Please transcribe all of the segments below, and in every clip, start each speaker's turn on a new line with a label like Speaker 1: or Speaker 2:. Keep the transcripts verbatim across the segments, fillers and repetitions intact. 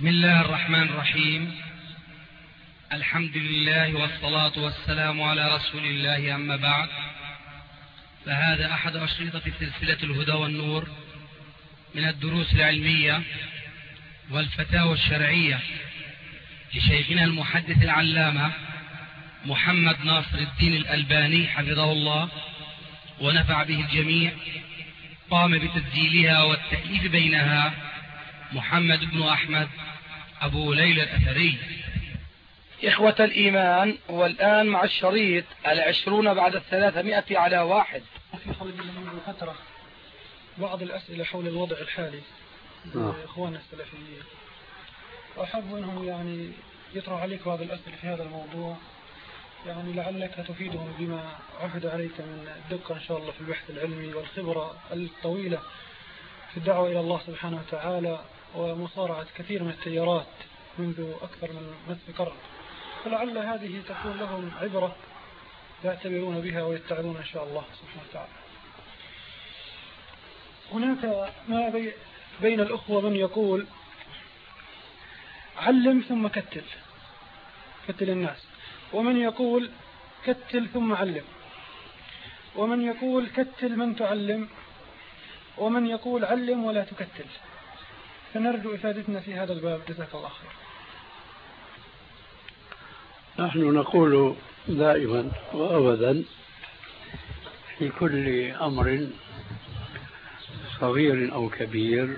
Speaker 1: بسم الله الرحمن الرحيم. الحمد لله والصلاة والسلام على رسول الله، أما بعد، فهذا أحد أشرطة سلسلة الهدى والنور من الدروس العلمية والفتاوى الشرعية لشيخنا المحدث العلامة محمد ناصر الدين الألباني حفظه الله ونفع به الجميع. قام بتسجيلها والتأليف بينها محمد بن أحمد أبو ليلى الأثري.
Speaker 2: إخوة الإيمان، والآن مع الشريط العشرون بعد الثلاثمائة على واحد.
Speaker 3: في خلال منذ فترة بعض الأسئلة حول الوضع الحالي لإخواننا السلفيين، وأحب أنهم يعني يطرح عليك بعض الأسئلة في هذا الموضوع، يعني لعلك تفيدهم بما عهد عليك من الدقة إن شاء الله في البحث العلمي والخبرة الطويلة في الدعوة إلى الله سبحانه وتعالى ومصارعة كثير من التيارات منذ أكثر من نصف قرن، فلعل هذه تكون لهم عبرة يعتبرون بها ويتعظون إن شاء الله سبحانه وتعالى. هناك ما بي بين الأخوة من يقول علم ثم كتل كتل الناس، ومن يقول كتل ثم علم، ومن يقول كتل من تعلم، ومن يقول علم ولا تكتل. فنرجو إفادتنا في هذا الباب، جزاك الله خير.
Speaker 4: نحن نقول دائما وأبدا في كل أمر صغير أو كبير: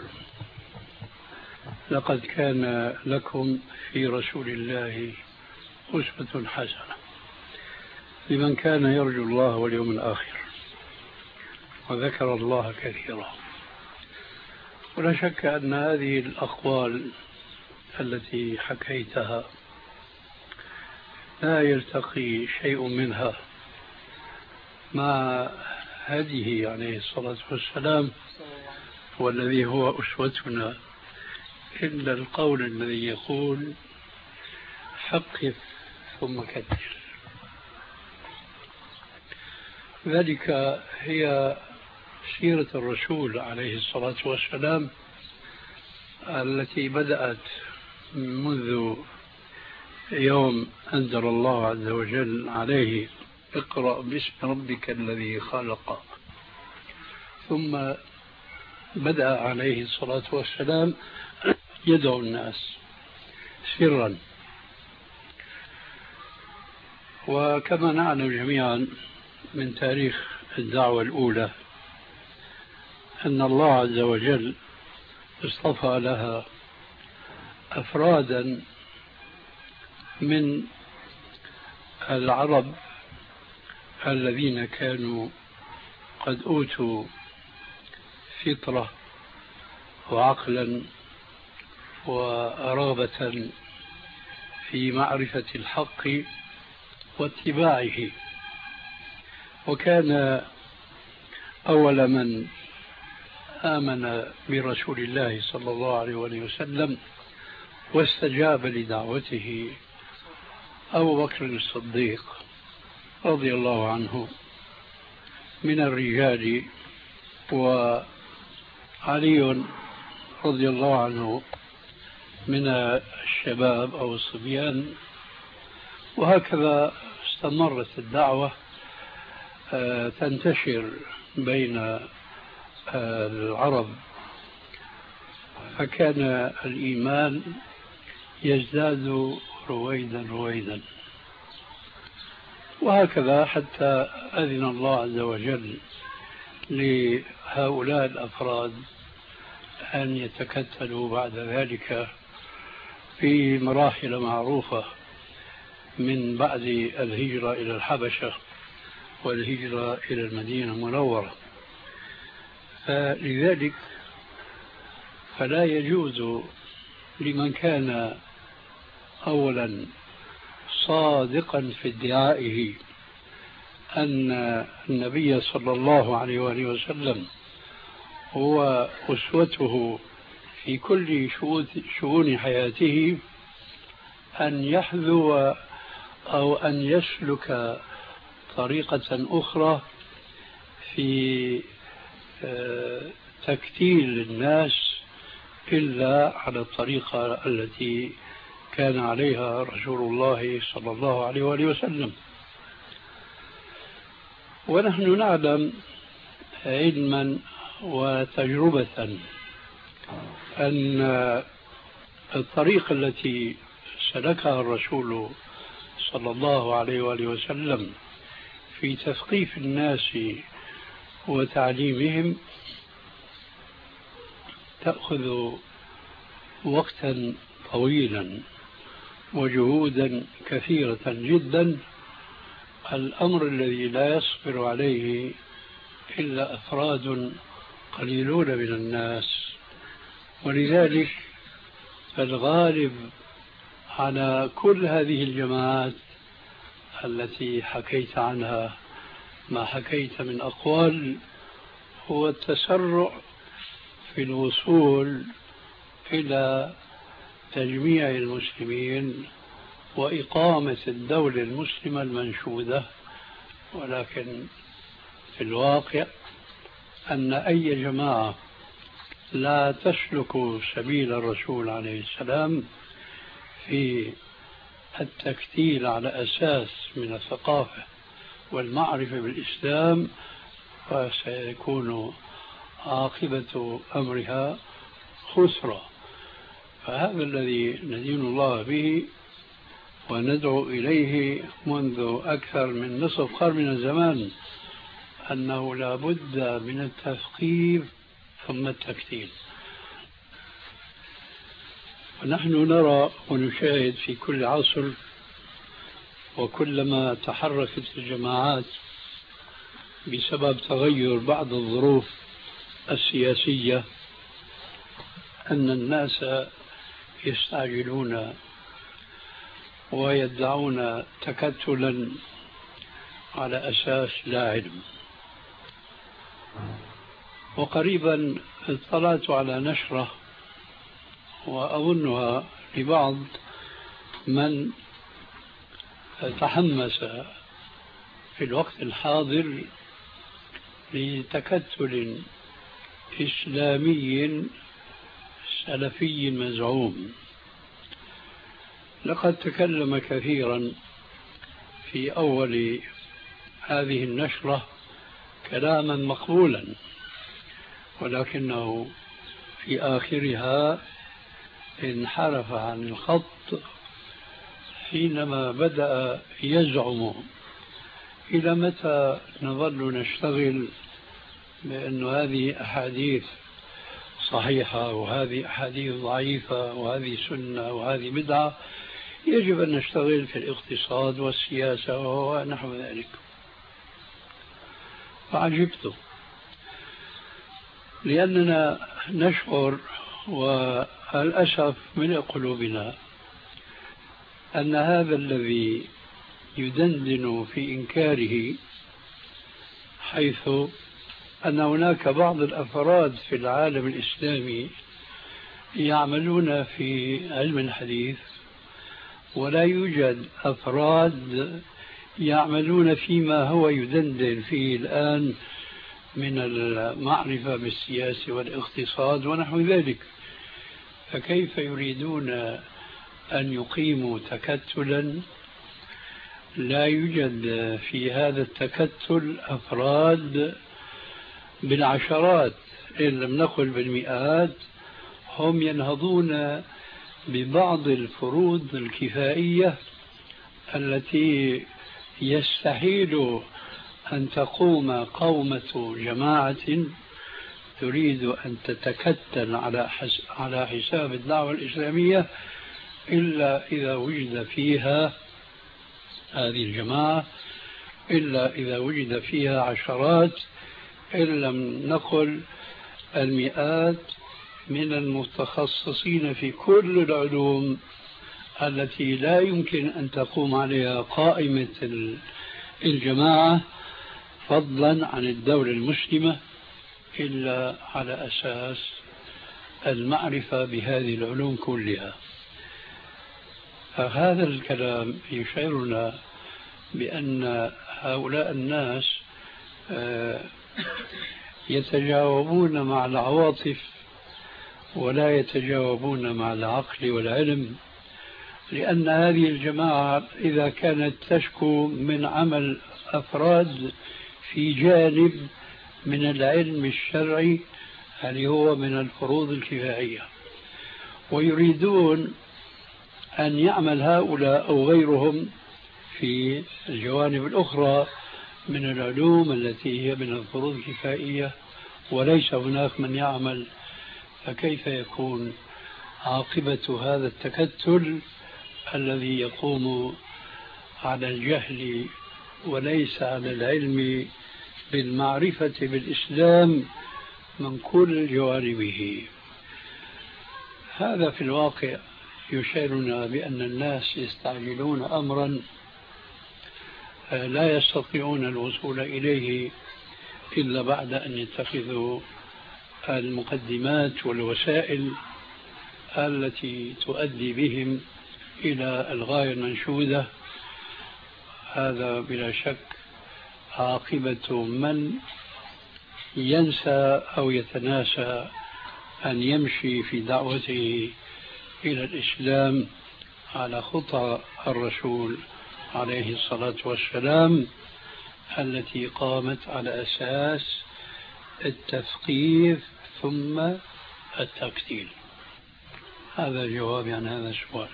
Speaker 4: لقد كان لكم في رسول الله أسوة حسنة لمن كان يرجو الله واليوم الآخر وذكر الله كثيرا. ولا شك أن هذه الأقوال التي حكيتها لا يلتقي شيء منها مع هديه عليه الصلاة والسلام والذي هو أسوتنا، إلا القول الذي يقول حقف ثم كتل. ذلك هي سيرة الرسول عليه الصلاة والسلام التي بدأت منذ يوم أنزل الله عز وجل عليه: اقرأ باسم ربك الذي خلق. ثم بدأ عليه الصلاة والسلام يدعو الناس سرا. وكما نعلم جميعا من تاريخ الدعوة الأولى أن الله عز وجل اصطفى لها أفرادا من العرب الذين كانوا قد أوتوا فطرة وعقلا ورغبة في معرفة الحق واتباعه. وكان أول من آمن برسول الله صلى الله عليه وسلم واستجاب لدعوته أبو بكر الصديق رضي الله عنه من الرجال، وعلي رضي الله عنه من الشباب أو الصبيان. وهكذا استمرت الدعوة تنتشر بين العرب، فكان الإيمان يزداد رويدا رويدا. وهكذا حتى أذن الله عز وجل لهؤلاء الأفراد أن يتكتلوا بعد ذلك في مراحل معروفة من بعد الهجرة إلى الحبشة والهجرة إلى المدينة المنورة. فلذلك فلا يجوز لمن كان أولا صادقا في ادعائه أن النبي صلى الله عليه وآله وسلم هو أسوته في كل شؤون حياته أن يحذو أو أن يسلك طريقة أخرى في تكتيل الناس إلا على الطريقة التي كان عليها رسول الله صلى الله عليه وآله وسلم. ونحن نعلم علما وتجربة أن الطريقة التي سلكها الرسول صلى الله عليه وآله وسلم في تثقيف الناس وتعليمهم تأخذ وقتا طويلا وجهودا كثيرة جدا، الأمر الذي لا يصبر عليه إلا أفراد قليلون من الناس. ولذلك الغالب على كل هذه الجماعات التي حكيت عنها ما حكيت من أقوال هو التسرع في الوصول إلى تجميع المسلمين وإقامة الدولة المسلمة المنشودة. ولكن في الواقع أن أي جماعة لا تسلك سبيل الرسول عليه السلام في التكتيل على أساس من الثقافة والمعرفة بالإسلام فسيكون عاقبة أمرها خسرة. فهذا الذي ندين الله به وندعو إليه منذ أكثر من نصف قرن من الزمان، أنه لا بد من التثقيف ثم التكتيل. ونحن نرى ونشاهد في كل عصر وكلما تحركت الجماعات بسبب تغير بعض الظروف السياسية أن الناس يستعجلون ويدعون تكتلا على أساس لا علم. وقريبا اطلعت على نشرة وأظنها لبعض من تحمس في الوقت الحاضر لتكتل إسلامي سلفي مزعوم. لقد تكلم كثيرا في أول هذه النشرة كلاما مقبولا، ولكنه في آخرها انحرف عن الخط حينما بدأ يزعم إلى متى نظل نشتغل بأن هذه أحاديث صحيحة وهذه أحاديث ضعيفة وهذه سنة وهذه بدعة، يجب أن نشتغل في الاقتصاد والسياسة ونحو ذلك. فعجبت لأننا نشعر والأسف من قلوبنا أن هذا الذي يدندن في إنكاره، حيث أن هناك بعض الأفراد في العالم الإسلامي يعملون في علم الحديث ولا يوجد أفراد يعملون فيما هو يدندن فيه الآن من المعرفة بالسياسة والاقتصاد ونحو ذلك. فكيف يريدون أن يقيموا تكتلا لا يوجد في هذا التكتل أفراد بالعشرات إن لم نقل بالمئات هم ينهضون ببعض الفروض الكفائية التي يستحيل أن تقوم قومة جماعة تريد أن تتكتل على على حساب الدعوة الإسلامية إلا إذا وجد فيها هذه الجماعة، إلا إذا وجد فيها عشرات إن لم نقل المئات من المتخصصين في كل العلوم التي لا يمكن أن تقوم عليها قائمة الجماعة فضلا عن الدولة المسلمة إلا على أساس المعرفة بهذه العلوم كلها. فهذا الكلام يشعرنا بأن هؤلاء الناس يتجاوبون مع العواطف ولا يتجاوبون مع العقل والعلم، لأن هذه الجماعة إذا كانت تشكو من عمل أفراد في جانب من العلم الشرعي اللي هو من الفروض الكفائية، ويريدون أن يعمل هؤلاء أو غيرهم في الجوانب الأخرى من العلوم التي هي من الفروض الكفائية وليس هناك من يعمل، فكيف يكون عاقبة هذا التكتل الذي يقوم على الجهل وليس على العلم بالمعرفة بالإسلام من كل جوانبه؟ هذا في الواقع يشيرنا بأن الناس يستعجلون أمرا لا يستطيعون الوصول إليه إلا بعد أن يتخذوا المقدمات والوسائل التي تؤدي بهم إلى الغاية المنشودة. هذا بلا شك عاقبة من ينسى أو يتناسى أن يمشي في دعوته إلى الإسلام على خطى الرسول عليه الصلاة والسلام التي قامت على أساس التثقيف ثم التكتيل. هذا جوابي عن هذا السؤال.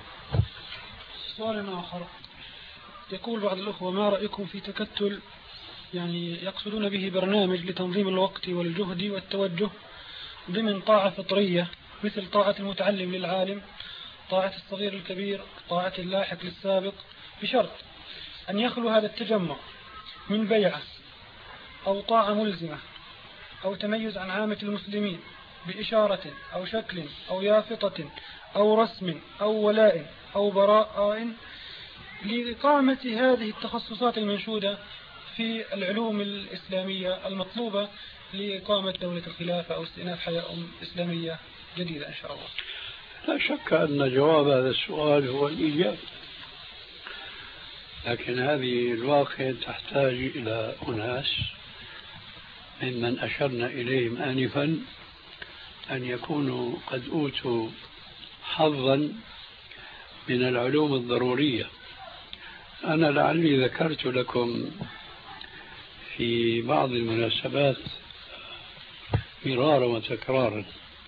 Speaker 3: سؤال آخر يقول بعض الأخوة: ما رأيكم في تكتل يعني يقصدون به برنامج لتنظيم الوقت والجهد والتوجه ضمن طاعة فطرية مثل طاعة المتعلم للعالم، طاعة الصغير الكبير، طاعة اللاحق للسابق، بشرط أن يخلو هذا التجمع من بيعة أو طاعة ملزمة أو تميز عن عامة المسلمين بإشارة أو شكل أو يافطة أو رسم أو ولاء أو براء لإقامة هذه التخصصات المنشودة في العلوم الإسلامية المطلوبة لإقامة دولة الخلافة أو استئناف حياة إسلامية جديدة إن شاء الله.
Speaker 4: لا شك أن جواب هذا السؤال هو الإجابة، لكن هذه الواقع تحتاج إلى أناس ممن أشرنا إليهم آنفا أن يكونوا قد أوتوا حظا من العلوم الضرورية. أنا لعلي ذكرت لكم في بعض المناسبات مرارا وتكرارا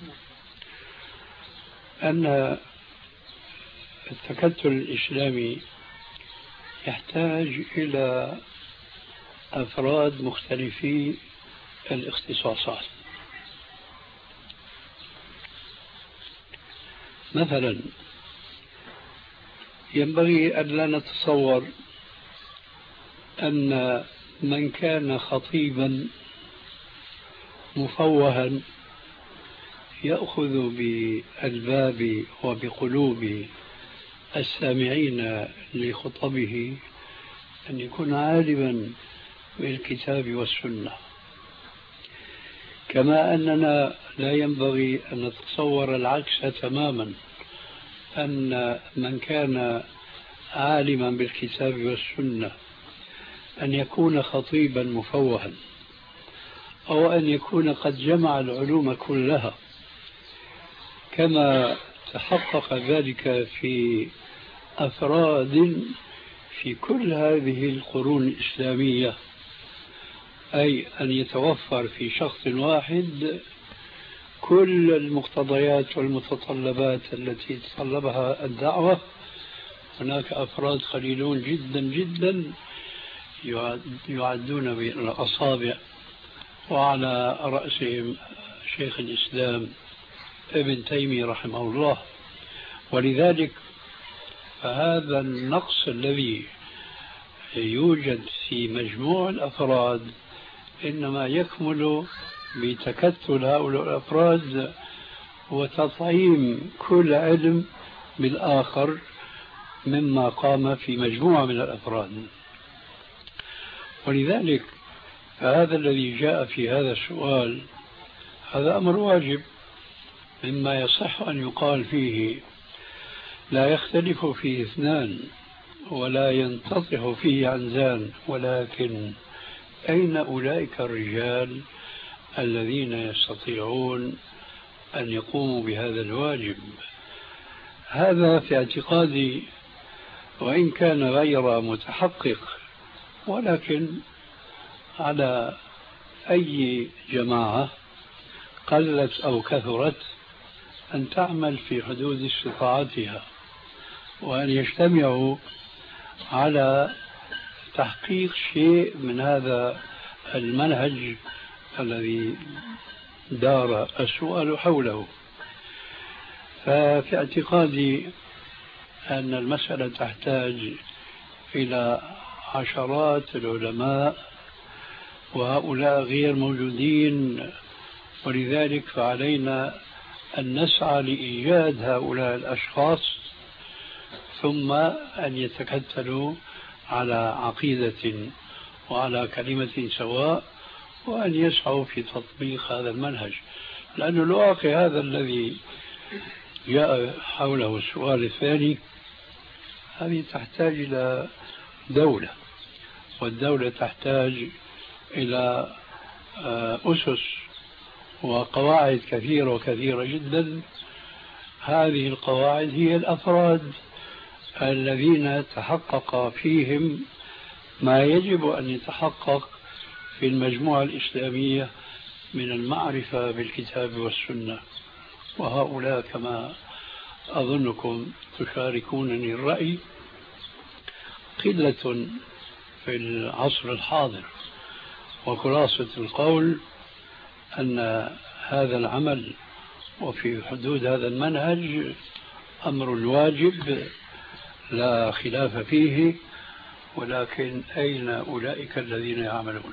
Speaker 4: أن التكتل الإسلامي يحتاج إلى أفراد مختلفي الاختصاصات. مثلا ينبغي أن لا نتصور أن من كان خطيبا مفوها يأخذ بالباب وبقلوب السامعين لخطبه أن يكون عالما بالكتاب والسنة، كما أننا لا ينبغي أن نتصور العكس تماما، أن من كان عالما بالكتاب والسنة أن يكون خطيبا مفوها أو أن يكون قد جمع العلوم كلها، كما تحقق ذلك في أفراد في كل هذه القرون الإسلامية، أي أن يتوفر في شخص واحد كل المقتضيات والمتطلبات التي تطلبها الدعوة. هناك أفراد قليلون جدا جدا يعدون بالأصابع، وعلى رأسهم شيخ الإسلام ابن تيمية رحمه الله. ولذلك فهذا النقص الذي يوجد في مجموع الأفراد إنما يكمل بتكتل هؤلاء الأفراد وتطعيم كل علم بالآخر مما قام في مجموعة من الأفراد. ولذلك فهذا الذي جاء في هذا السؤال هذا أمر واجب، مما يصح أن يقال فيه لا يختلف فيه اثنان ولا ينتطح فيه عنزان، ولكن أين أولئك الرجال الذين يستطيعون أن يقوموا بهذا الواجب. هذا في اعتقادي وإن كان غير متحقق، ولكن على أي جماعة قلت أو كثرت أن تعمل في حدود استطاعتها، وأن يجتمعوا على تحقيق شيء من هذا المنهج الذي دار السؤال حوله. ففي اعتقادي أن المسألة تحتاج إلى عشرات العلماء، وهؤلاء غير موجودين، ولذلك فعلينا أن نسعى لإيجاد هؤلاء الأشخاص، ثم أن يتكتلوا على عقيدة وعلى كلمة سواء، وأن يسعوا في تطبيق هذا المنهج. لأن الواقع هذا الذي جاء حوله السؤال الثاني، هذه تحتاج إلى دولة، والدولة تحتاج إلى أسس وقواعد كثيرة وكثيرة جدا. هذه القواعد هي الأفراد الذين تحقق فيهم ما يجب أن يتحقق في المجموعة الإسلامية من المعرفة بالكتاب والسنة، وهؤلاء كما أظنكم تشاركونني الرأي قلة في العصر الحاضر. وخلاصة القول أن هذا العمل وفي حدود هذا المنهج أمر واجب لا خلاف فيه، ولكن أين أولئك الذين يعملون؟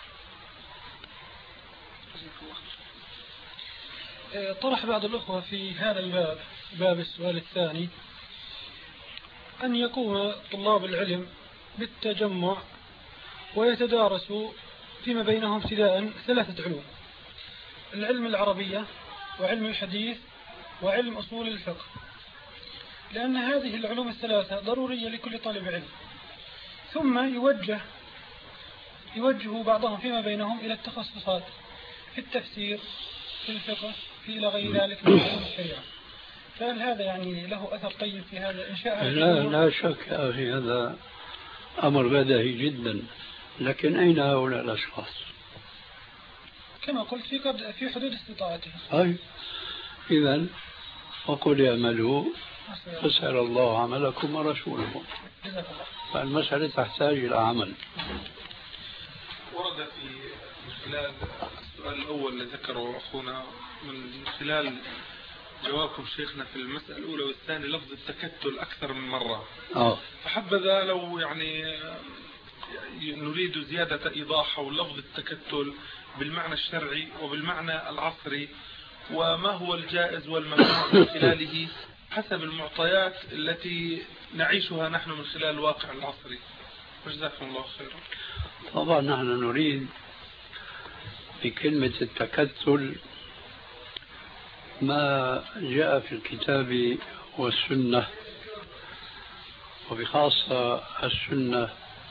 Speaker 3: طرح بعض الأخوة في هذا الباب، باب السؤال الثاني، أن يقوم طلاب العلم بالتجمع ويتدارسوا فيما بينهم ابتداء ثلاثة علوم: العلم العربية، وعلم الحديث، وعلم أصول الفقه، لأن هذه العلوم الثلاثة ضرورية لكل طالب علم. ثم يوجه يوجه بعضهم فيما بينهم إلى التخصصات في التفسير، في الفقه، في إلى غير ذلك من علوم الشريعة. فهل هذا يعني له أثر طيب في هذا إنشاء؟
Speaker 4: لا لا شك يا أخي، هذا أمر بديهي جدا، لكن أين هؤلاء الأشخاص؟
Speaker 3: كما قلت في قد في حدود استطاعتهم.
Speaker 4: أي إذن وقل اعملوا فسيرى الله عملكم ورسوله. فالمسألة تحتاج إلى عمل.
Speaker 5: ورد في خلال السؤال الأول الذي ذكره أخونا من خلال جوابكم شيخنا في المسألة الأولى والثانية لفظ التكتل أكثر من مرة.
Speaker 4: أوه.
Speaker 5: فحبذا لو يعني نريد زيادة إيضاح حول لفظ التكتل بالمعنى الشرعي وبالمعنى العصري، وما هو الجائز والممنوع من خلاله حسب المعطيات التي نعيشها نحن من خلال الواقع العصري. جزاكم الله خيرا.
Speaker 4: طبعا نحن نريد بكلمة التكتل ما جاء في الكتاب والسنة، وبخاصة السنة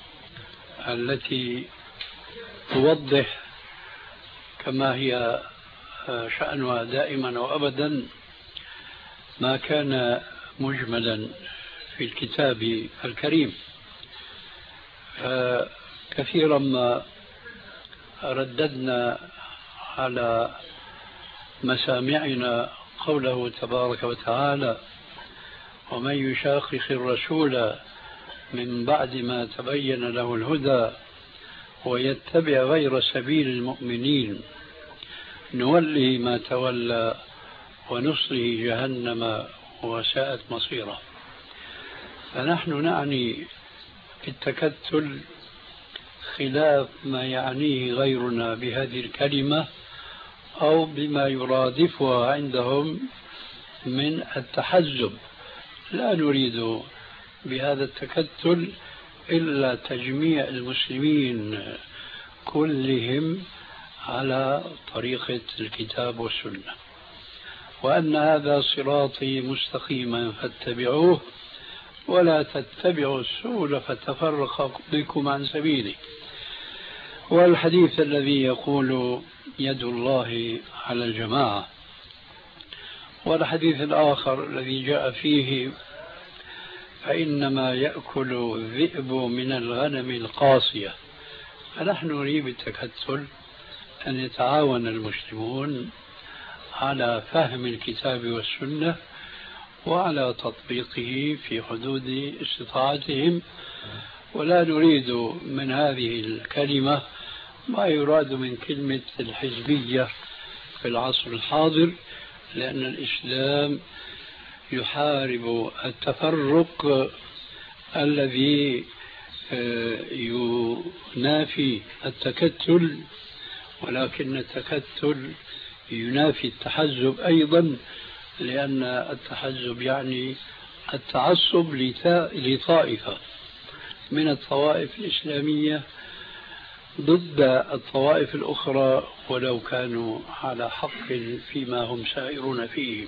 Speaker 4: التي توضح كما هي شأنها دائما وأبدا ما كان مجملا في الكتاب الكريم. كثيرا ما رددنا على مسامعنا قوله تبارك وتعالى: ومن يشاقق الرسول من بعد ما تبين له الهدى ويتبع غير سبيل المؤمنين نوله ما تولى ونصله جهنم وساءت مصيره. فنحن نعني التكتل خلاف ما يعنيه غيرنا بهذه الكلمة أو بما يرادفها عندهم من التحزب. لا نريد بهذا التكتل إلا تجميع المسلمين كلهم على طريقة الكتاب والسنة، وأن هذا صراطي مستقيما فاتبعوه ولا تتبعوا السبل فتفرق بكم عن سبيله. والحديث الذي يقول يد الله على الجماعة، والحديث الآخر الذي جاء فيه فإنما يأكل الذئب من الغنم القاصية. فنحن نريد بالتكتل أن يتعاون المسلمون على فهم الكتاب والسنة وعلى تطبيقه في حدود استطاعتهم، ولا نريد من هذه الكلمة ما يراد من كلمة الحزبية في العصر الحاضر، لأن الإسلام يحارب التفرق الذي ينافي التكتل، ولكن التكتل ينافي التحزب أيضا، لأن التحزب يعني التعصب لطائفة من الطوائف الإسلامية ضد الطوائف الأخرى ولو كانوا على حق فيما هم سائرون فيه.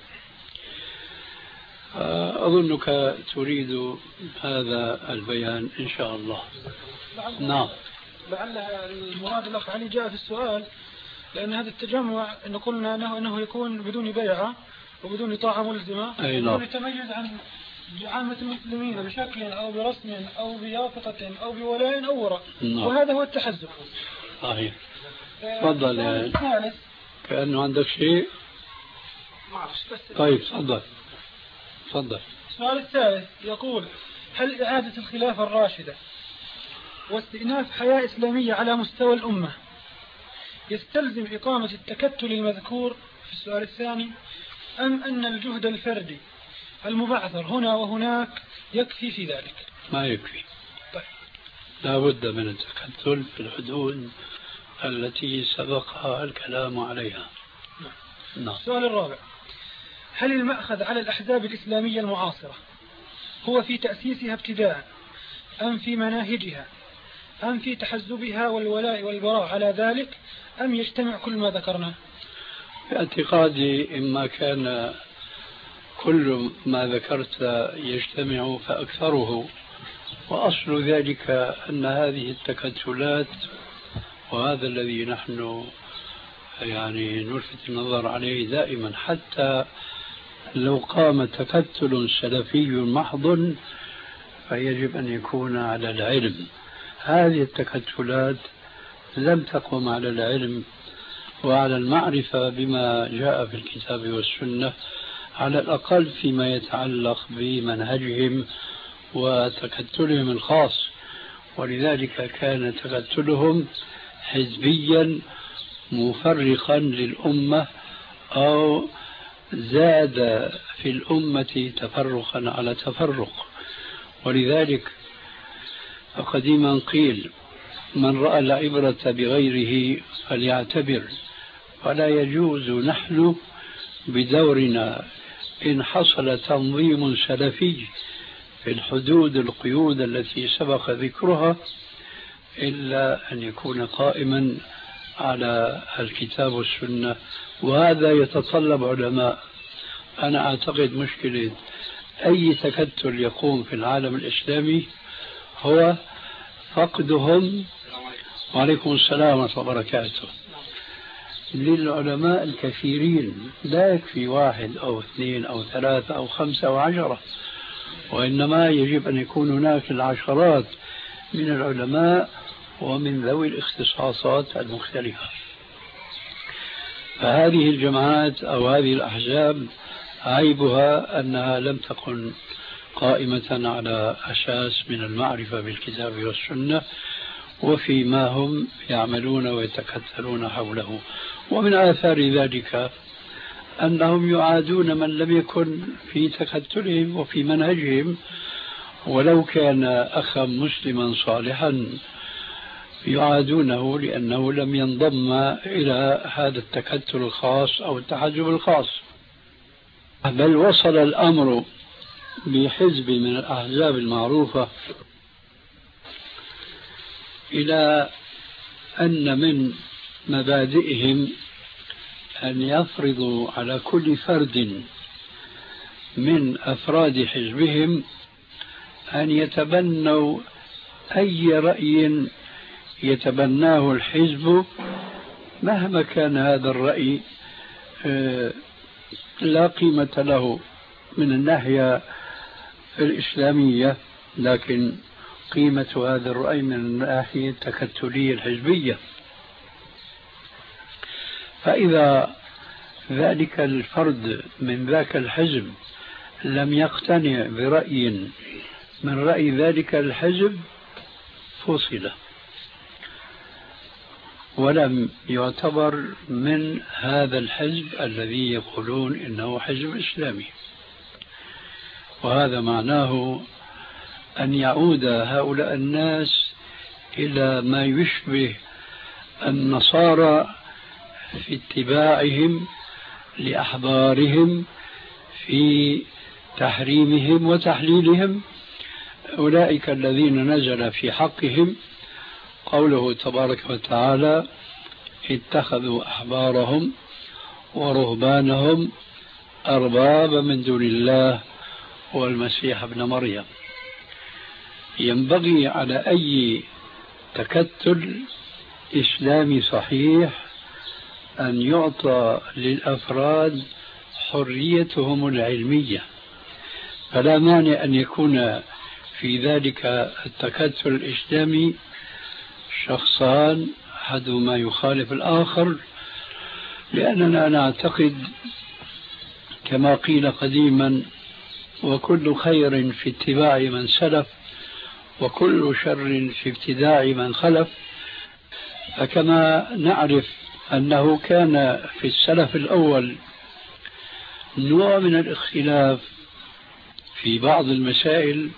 Speaker 4: أظنك تريد هذا البيان إن شاء الله. نعم.
Speaker 3: لعل المراد الأخ علي جاء في السؤال لأن هذا التجمع إن قلنا أنه, أنه يكون بدون بيعة وبدون طاعة ملزمة، بدون يتميز عن عامة المسلمين بشكل أو برسم أو بيافقة أو بولاء أو وراء، وهذا هو التحزب.
Speaker 4: صحيح. تفضل يعني. كأنه عندك شيء. طيب تفضل. تفضل.
Speaker 3: السؤال الثالث يقول: هل إعادة الخلافة الراشدة واستئناف حياة إسلامية على مستوى الأمة يستلزم إقامة التكتل المذكور في السؤال الثاني، أم أن الجهد الفردي المبعثر هنا وهناك يكفي في ذلك؟
Speaker 4: ما يكفي.
Speaker 3: طيب.
Speaker 4: لا بد من التكتل في الحدود التي سبقها الكلام عليها.
Speaker 3: نعم. السؤال الرابع: هل المأخذ على الأحزاب الإسلامية المعاصرة هو في تأسيسها ابتداء، أم في مناهجها، أم في تحزبها والولاء والبراء على ذلك، أم يجتمع كل ما ذكرنا؟
Speaker 4: في اعتقادي إما كان كل ما ذكرت يجتمع فأكثره، وأصل ذلك أن هذه التكتلات، وهذا الذي نحن يعني نلفت النظر عليه دائما، حتى لو قام تكتل سلفي محض فيجب أن يكون على العلم. هذه التكتلات لم تقم على العلم وعلى المعرفة بما جاء في الكتاب والسنة، على الأقل فيما يتعلق بمنهجهم وتكتلهم الخاص، ولذلك كان تكتلهم حزبيا مفرقا للأمة أو زاد في الأمة تفرقا على تفرق. ولذلك قديما قيل: من رأى العبرة بغيره فليعتبر. فلا يجوز نحن بدورنا إن حصل تنظيم سلفي في الحدود القيود التي سبق ذكرها إلا أن يكون قائما على الكتاب والسنة، وهذا يتطلب علماء. أنا أعتقد مشكلة أي تكتل يقوم في العالم الإسلامي هو فقدهم، وعليكم السلام ورحمة الله وبركاته، للعلماء الكثيرين. لا يكفي واحد أو اثنين أو ثلاثة أو خمسة أو عشرة، وإنما يجب أن يكون هناك العشرات من العلماء ومن ذوي الاختصاصات المختلفة. فهذه الجماعات أو هذه الأحزاب عيبها أنها لم تكن قائمة على أساس من المعرفة بالكتاب والسنة وفيما هم يعملون ويتكتلون حوله. ومن آثار ذلك أنهم يعادون من لم يكن في تكتلهم وفي منهجهم، ولو كان أخا مسلما صالحا يعادونه لأنه لم ينضم إلى هذا التكتل الخاص أو التحزب الخاص. بل وصل الأمر بحزب من الأحزاب المعروفة إلى أن من مبادئهم أن يفرضوا على كل فرد من أفراد حزبهم أن يتبنوا أي رأي يتبناه الحزب، مهما كان هذا الرأي لا قيمة له من الناحية الإسلامية، لكن قيمة هذا الرأي من الناحية التكتلية الحزبية. فإذا ذلك الفرد من ذاك الحزب لم يقتنع برأي من رأي ذلك الحزب فصل ولم يعتبر من هذا الحزب الذي يقولون إنه حزب إسلامي. وهذا معناه أن يعود هؤلاء الناس إلى ما يشبه النصارى في اتباعهم لأحبارهم في تحريمهم وتحليلهم، أولئك الذين نزل في حقهم قوله تبارك وتعالى: اتخذوا أحبارهم ورهبانهم أربابا من دون الله والمسيح ابن مريم. ينبغي على أي تكتل إسلامي صحيح أن يعطى للأفراد حريتهم العلمية، فلا مانع أن يكون في ذلك التكتل الإسلامي شخصان أحدهما يخالف الآخر، لأننا نعتقد كما قيل قديما: وكل خير في اتباع من سلف وكل شر في ابتداع من خلف. فكما نعرف أنه كان في السلف الأول نوع من الاختلاف في بعض المسائل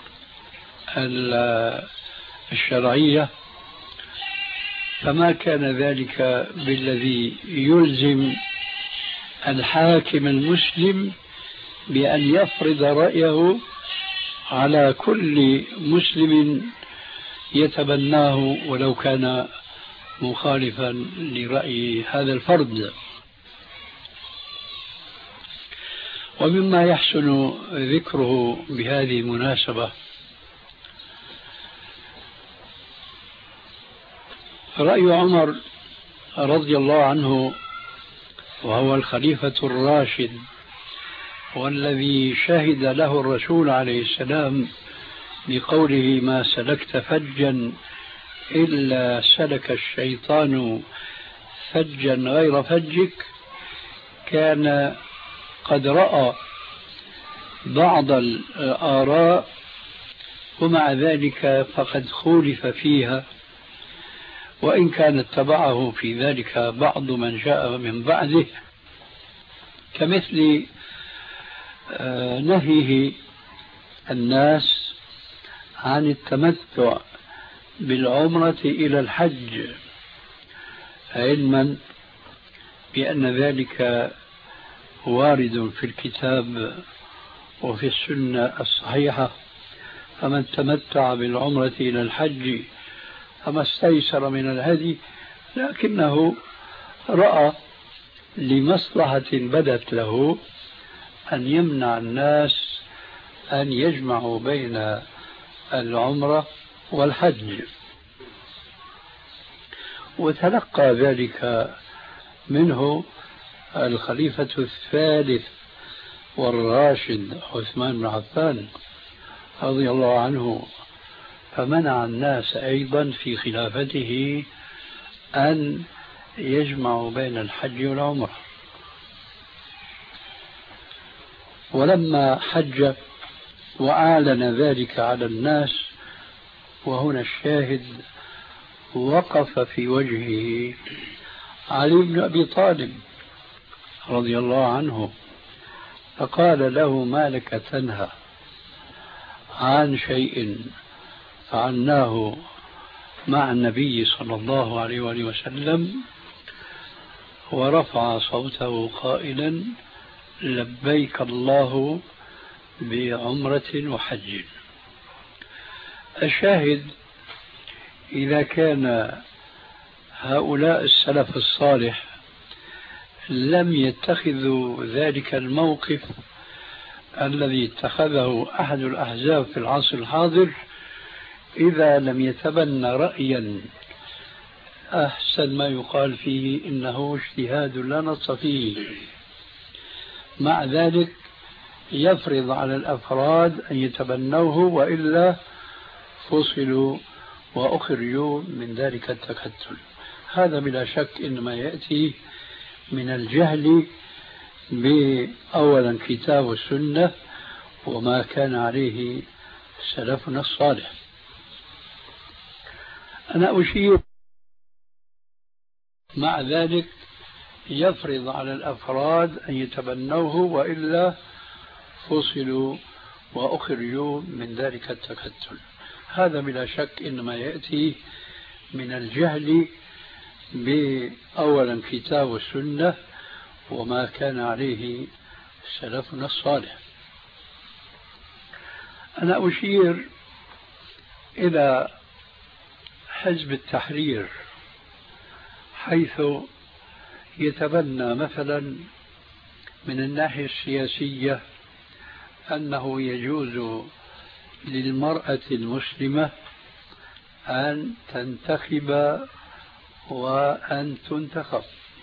Speaker 4: الشرعية، فما كان ذلك بالذي يلزم الحاكم المسلم بأن يفرض رأيه على كل مسلم يتبناه ولو كان مخالفا لرأي هذا الفرد. ومما يحسن ذكره بهذه المناسبة رأي عمر رضي الله عنه، وهو الخليفة الراشد والذي شهد له الرسول عليه السلام بقوله: ما سلكت فجا إلا سلك الشيطان فجا غير فجك. كان قد رأى بعض الآراء ومع ذلك فقد خولف فيها، وإن كان اتبعه في ذلك بعض من جاء من بعده، كمثل نهيه الناس عن التمتع بالعمرة إلى الحج، علما بأن ذلك وارد في الكتاب وفي السنة الصحيحة. فمن تمتع بالعمرة إلى الحج فما استيسر من الهدي، لكنه رأى لمصلحة بدت له أن يمنع الناس أن يجمعوا بين العمرة والحج، وتلقى ذلك منه الخليفة الثالث والراشد عثمان بن عفان رضي الله عنه، فمنع الناس أيضا في خلافته أن يجمعوا بين الحج والعمرة. ولما حج وأعلن ذلك على الناس، وهنا الشاهد، وقف في وجهه علي بن أبي طالب رضي الله عنه فقال له: ما لك تنهى عن شيء فعلناه مع النبي صلى الله عليه وآله وسلم؟ ورفع صوته قائلا: لبيك الله بعمرة وحج. الشاهد: إذا كان هؤلاء السلف الصالح لم يتخذوا ذلك الموقف الذي اتخذه أحد الأحزاب في العصر الحاضر، إذا لم يتبنى رأيا أحسن ما يقال فيه إنه اجتهاد لا نص فيه، مع ذلك يفرض على الأفراد أن يتبنوه وإلا فصلوا وأخرجوا من ذلك التكتل. هذا بلا شك إنما يأتي من الجهل بأولا كتاب والسنة وما كان عليه سلفنا الصالح. أنا أشير مع ذلك يفرض على الأفراد أن يتبنوه وإلا فصلوا وأخرجوا من ذلك التكتل. هذا بلا شك إنما يأتي من الجهل بأولا كتاب والسنة وما كان عليه سلفنا الصالح. أنا أشير إلى حزب التحرير حيث يتبنى مثلا من الناحية السياسية أنه يجوز للمرأة المسلمة أن تنتخب وأن تنتخب.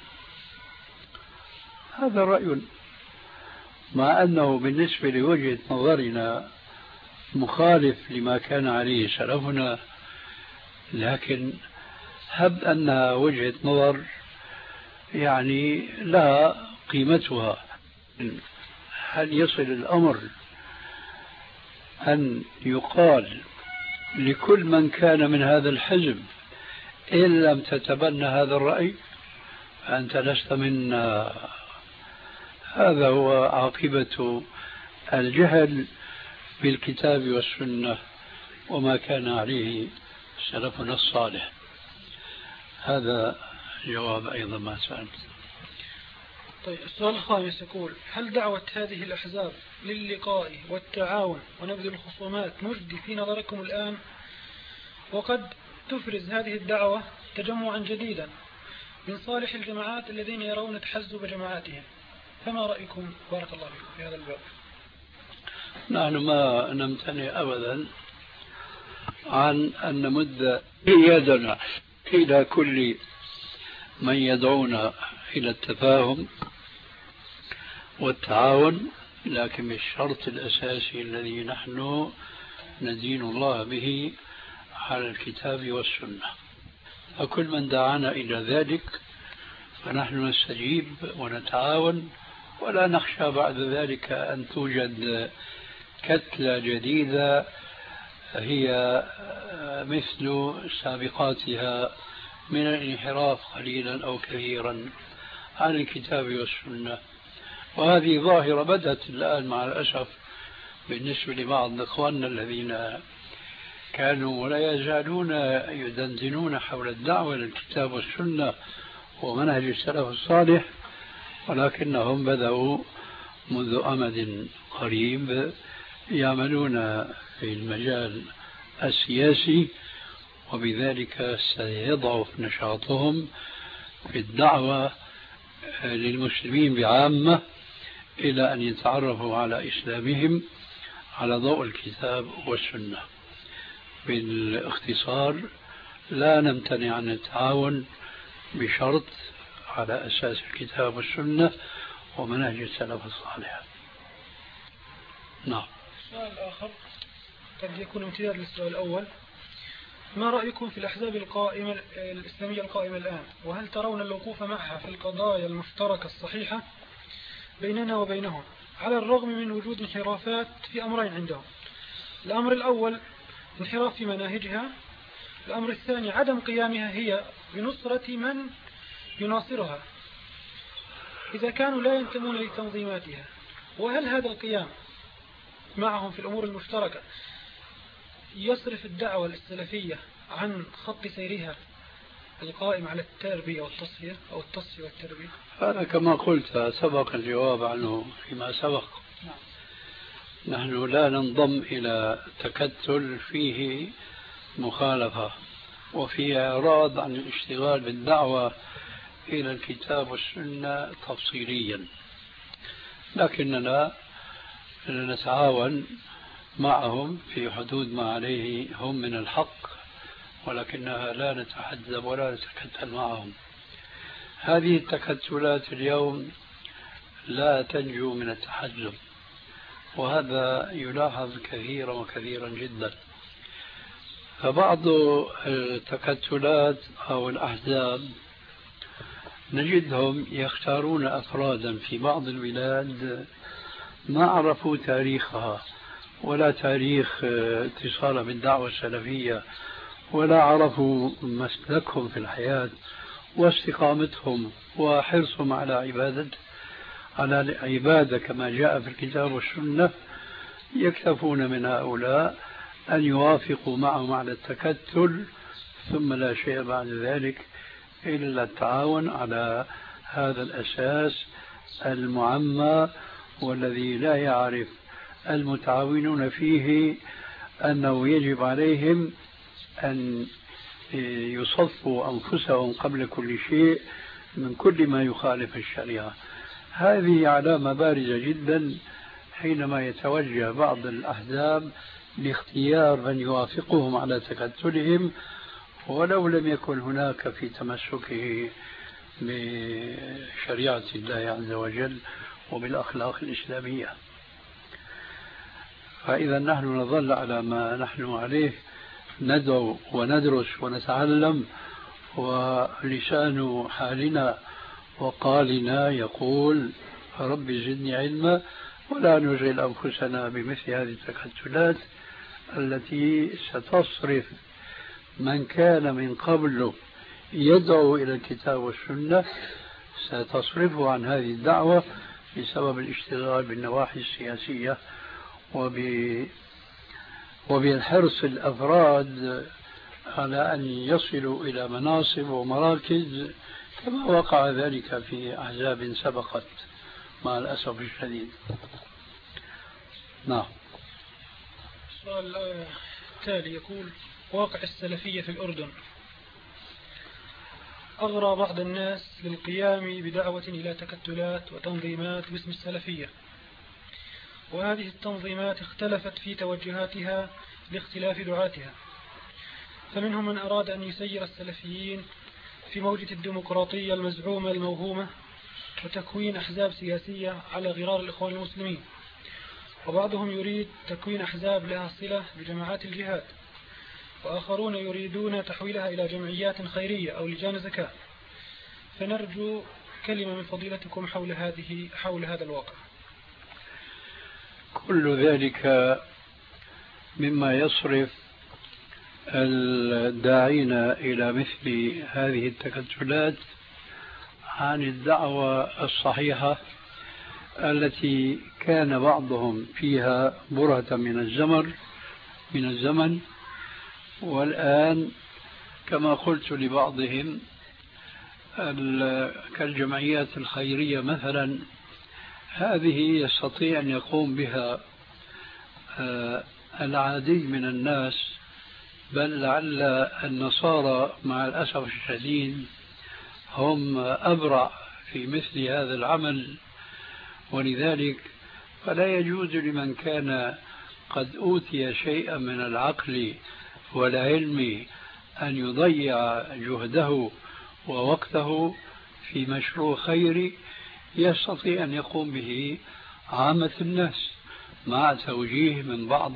Speaker 4: هذا رأي مع أنه بالنسبة لوجهة نظرنا مخالف لما كان عليه سلفنا، لكن هب أنها وجهة نظر يعني لا قيمتها. هل يصل الأمر أن يقال لكل من كان من هذا الحزب إن لم تتبنى هذا الرأي أنت لست منا؟ هذا هو عاقبة الجهل بالكتاب والسنة وما كان عليه سلفنا الصالح. هذا جواب أيضا ما سألت.
Speaker 3: طيب السؤال الخامس يقول: هل دعوة هذه الأحزاب للقاء والتعاون ونبذ الخصومات مجدي في نظركم الآن؟ وقد تفرز هذه الدعوة تجمعا جديدا من صالح الجماعات الذين يرون تحزب جماعاتهم، فما رأيكم بارك الله فيكم في هذا الباب؟
Speaker 4: نحن ما نمتنع أبدا عن أن نمد يدنا إلى كل من يدعونا إلى التفاهم والتعاون، لكن بالشرط الأساسي الذي نحن ندين الله به على الكتاب والسنة. فكل من دعانا إلى ذلك فنحن نستجيب ونتعاون، ولا نخشى بعد ذلك أن توجد كتلة جديدة هي مثل سابقاتها من الانحراف قليلا أو كثيرا عن الكتاب والسنة. وهذه ظاهرة بدأت الآن مع الأسف بالنسبة لبعض إخواننا الذين كانوا ولا يزالون يدندنون حول الدعوة للكتاب والسنة ومنهج السلف الصالح، ولكنهم بدأوا منذ أمد قريب يعملون في المجال السياسي، وبذلك سيضعف نشاطهم في الدعوة للمسلمين بعامة إلى أن يتعرفوا على إسلامهم على ضوء الكتاب والسنة. بالاختصار لا نمتنع عن التعاون بشرط على أساس الكتاب والسنة ومنهج السلف الصالح. نعم.
Speaker 3: السؤال الآخر قد يكون امتداد للسؤال الأول: ما رأيكم في الأحزاب القائمة الإسلامية القائمة الآن؟ وهل ترون الوقوف معها في القضايا المشتركة الصحيحة بيننا وبينهم على الرغم من وجود انحرافات في أمرين عندهم؟ الأمر الأول انحراف في مناهجها، الأمر الثاني عدم قيامها هي بنصرة من يناصرها إذا كانوا لا ينتمون لتنظيماتها. وهل هذا القيام معهم في الأمور المشتركة يصرف الدعوة السلفية عن خط سيرها القائم على التربية والتصفية أو التصفية والتربية؟
Speaker 4: هذا كما قلت سبق الجواب عنه فيما سبق.
Speaker 3: نعم.
Speaker 4: نحن لا ننضم إلى تكتل فيه مخالفة وفيه إعراض عن الاشتغال بالدعوة إلى الكتاب والسنة تفصيليا، لكننا نتعاون معهم في حدود ما عليه هم من الحق، ولكنها لا نتحزب ولا نتكتل معهم. هذه التكتلات اليوم لا تنجو من التحزب، وهذا يلاحظ كثيرا وكثيرا جدا. فبعض التكتلات أو الأحزاب نجدهم يختارون أفرادا في بعض البلاد ما عرفوا تاريخها ولا تاريخ اتصالها بالدعوة السلفية، ولا عرفوا مسلكهم في الحياة واستقامتهم وحرصهم على عبادة على العبادة كما جاء في الكتاب والسنة. يكتفون من هؤلاء أن يوافقوا معهم على التكتل، ثم لا شيء بعد ذلك إلا التعاون على هذا الأساس المعمى، والذي لا يعرف المتعاونون فيه أنه يجب عليهم أن يصفوا أنفسهم قبل كل شيء من كل ما يخالف الشريعة. هذه علامة بارزة جدا حينما يتوجه بعض الأحزاب لاختيار من يوافقهم على تكتلهم ولو لم يكن هناك في تمسكه بشريعة الله عز وجل وبالأخلاق الإسلامية. فإذا نحن نظل على ما نحن عليه، ندعو وندرس ونتعلم، ولسان حالنا وقالنا يقول رب زدني علما، ولا نشغل أنفسنا بمثل هذه التكتلات التي ستصرف من كان من قبل يدعو إلى الكتاب والسنة، ستصرفه عن هذه الدعوة بسبب الاشتغال بالنواحي السياسية وبالحرص الأفراد على أن يصلوا إلى مناصب ومراكز كما وقع ذلك في أحزاب سبقت مع الأسف الشديد. نعم.
Speaker 3: السؤال التالي يقول: واقع السلفية في الأردن أغرى بعض الناس للقيام بدعوة إلى تكتلات وتنظيمات باسم السلفية، وهذه التنظيمات اختلفت في توجهاتها لاختلاف دعاتها، فمنهم من أراد أن يسير السلفيين في موجة الديمقراطية المزعومة الموهومة وتكوين أحزاب سياسية على غرار الإخوان المسلمين، وبعضهم يريد تكوين أحزاب لها صلة بجماعات الجهاد، وآخرون يريدون تحويلها إلى جمعيات خيرية أو لجان زكاة. فنرجو كلمة من فضيلتكم حول هذه حول هذا الواقع.
Speaker 4: كل ذلك مما يصرف الداعين إلى مثل هذه التكتلات عن الدعوة الصحيحة التي كان بعضهم فيها برهة من الزمر من الزمن، والآن كما قلت لبعضهم كالجمعيات الخيرية مثلا، هذه يستطيع أن يقوم بها العادي من الناس، بل لعل النصارى مع الأسف الشديد هم أبرع في مثل هذا العمل. ولذلك فلا يجوز لمن كان قد أوتي شيئا من العقل والعلم أن يضيع جهده ووقته في مشروع خيري يستطيع أن يقوم به عامة الناس مع توجيه من بعض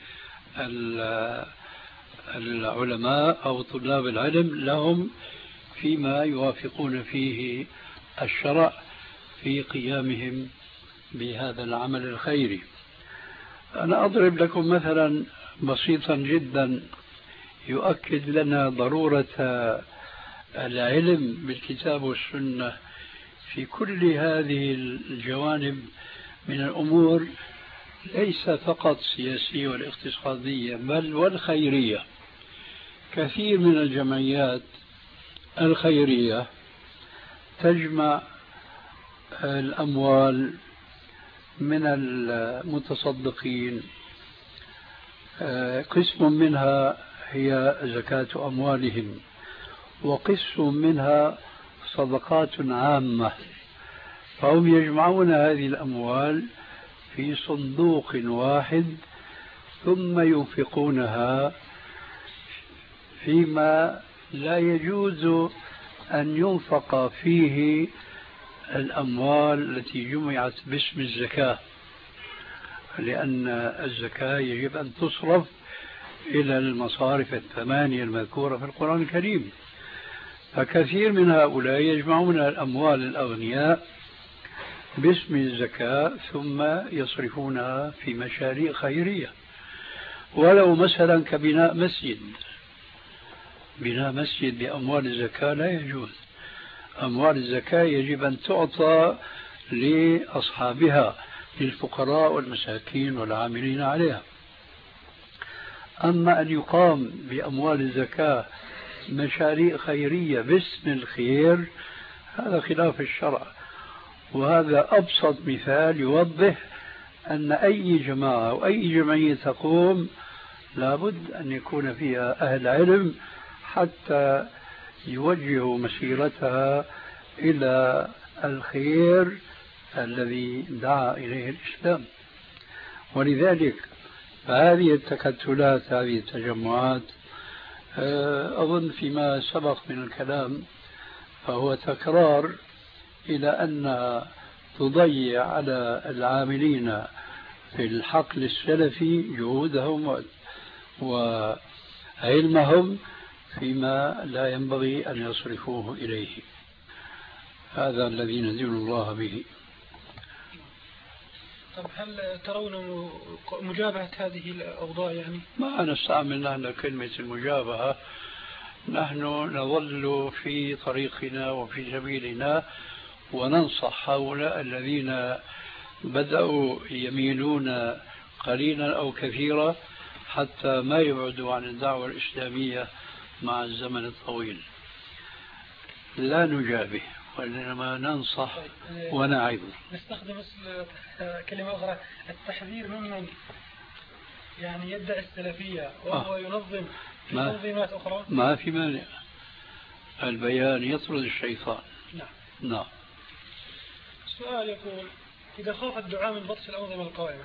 Speaker 4: العلماء أو طلاب العلم لهم فيما يوافقون فيه الشرع في قيامهم بهذا العمل الخيري. أنا أضرب لكم مثلا بسيطا جدا يؤكد لنا ضرورة العلم بالكتاب والسنة في كل هذه الجوانب من الأمور، ليس فقط سياسية والاقتصادية بل والخيرية. كثير من الجمعيات الخيرية تجمع الأموال من المتصدقين، قسم منها هي زكاة أموالهم، وقسم منها صدقات عامة، فهم يجمعون هذه الأموال في صندوق واحد ثم ينفقونها فيما لا يجوز أن ينفق فيه الأموال التي جمعت باسم الزكاة، لأن الزكاة يجب أن تصرف إلى المصارف الثمانية المذكورة في القرآن الكريم. فكثير من هؤلاء يجمعون الأموال الأغنياء باسم الزكاة ثم يصرفونها في مشاريع خيرية، ولو مثلا كبناء مسجد. بناء مسجد بأموال الزكاة لا يجوز. أموال الزكاة يجب أن تعطى لأصحابها، للفقراء والمساكين والعاملين عليها. أما أن يقام بأموال الزكاة مشاريع خيرية باسم الخير، هذا خلاف الشرع. وهذا أبسط مثال يوضح أن أي جماعة أو أي جمعية تقوم لابد أن يكون فيها أهل علم حتى يوجهوا مسيرتها إلى الخير الذي دعا إليه الإسلام. ولذلك فهذه التكتلات، هذه التجمعات، أظن فيما سبق من الكلام فهو تكرار إلى أن تضيع على العاملين في الحقل السلفي جهودهم وعلمهم فيما لا ينبغي أن يصرفوه إليه. هذا الذي ندين الله به.
Speaker 3: طب هل ترون مجابهة هذه الأوضاع؟ يعني
Speaker 4: ما نستعمل نحن كلمة المجابهة، نحن نظل في طريقنا وفي سبيلنا وننصح هؤلاء الذين بدأوا يميلون قليلا أو كثيرا حتى ما يبعدوا عن الدعوة الإسلامية مع الزمن الطويل. لا نجابه وإنما ننصح ونعظ.
Speaker 3: نستخدم كلمة أخرى، التحذير ممن يعني يدعي السلفية وهو آه. ينظم في تنظيمات أخرى.
Speaker 4: ما في مانع، البيان يطرد الشيطان.
Speaker 3: نعم.
Speaker 4: نعم.
Speaker 3: السؤال يقول: إذا خاف الدعاء من بطش الأنظمة القائمة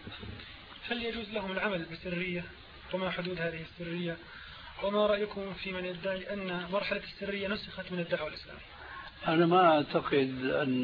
Speaker 3: هل يجوز لهم العمل بسرية؟ وما حدود هذه السرية؟ وما رأيكم في من يدعي أن مرحلة السرية نسخت من الدعوة الإسلامية؟
Speaker 4: أنا ما أعتقد أن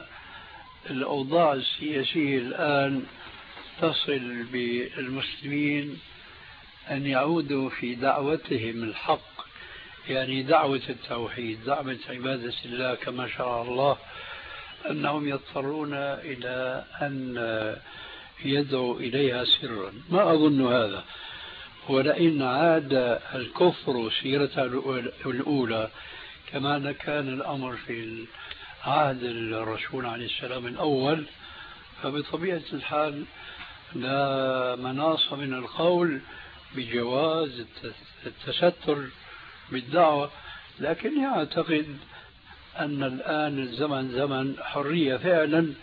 Speaker 4: الأوضاع السياسية الآن تصل بالمسلمين أن يعودوا في دعوتهم الحق، يعني دعوة التوحيد، دعوة عبادة الله كما شرع الله، أنهم يضطرون إلى أن يدعوا إليها سرا. ما أظن هذا. ولئن عاد الكفر سيرته الأولى كما كان الأمر في عهد الرسول عليه السلام الأول، فبطبيعة الحال لا مناص من القول بجواز التستر بالدعوة. لكن أعتقد أن الآن الزمن زمن حرية فعلا،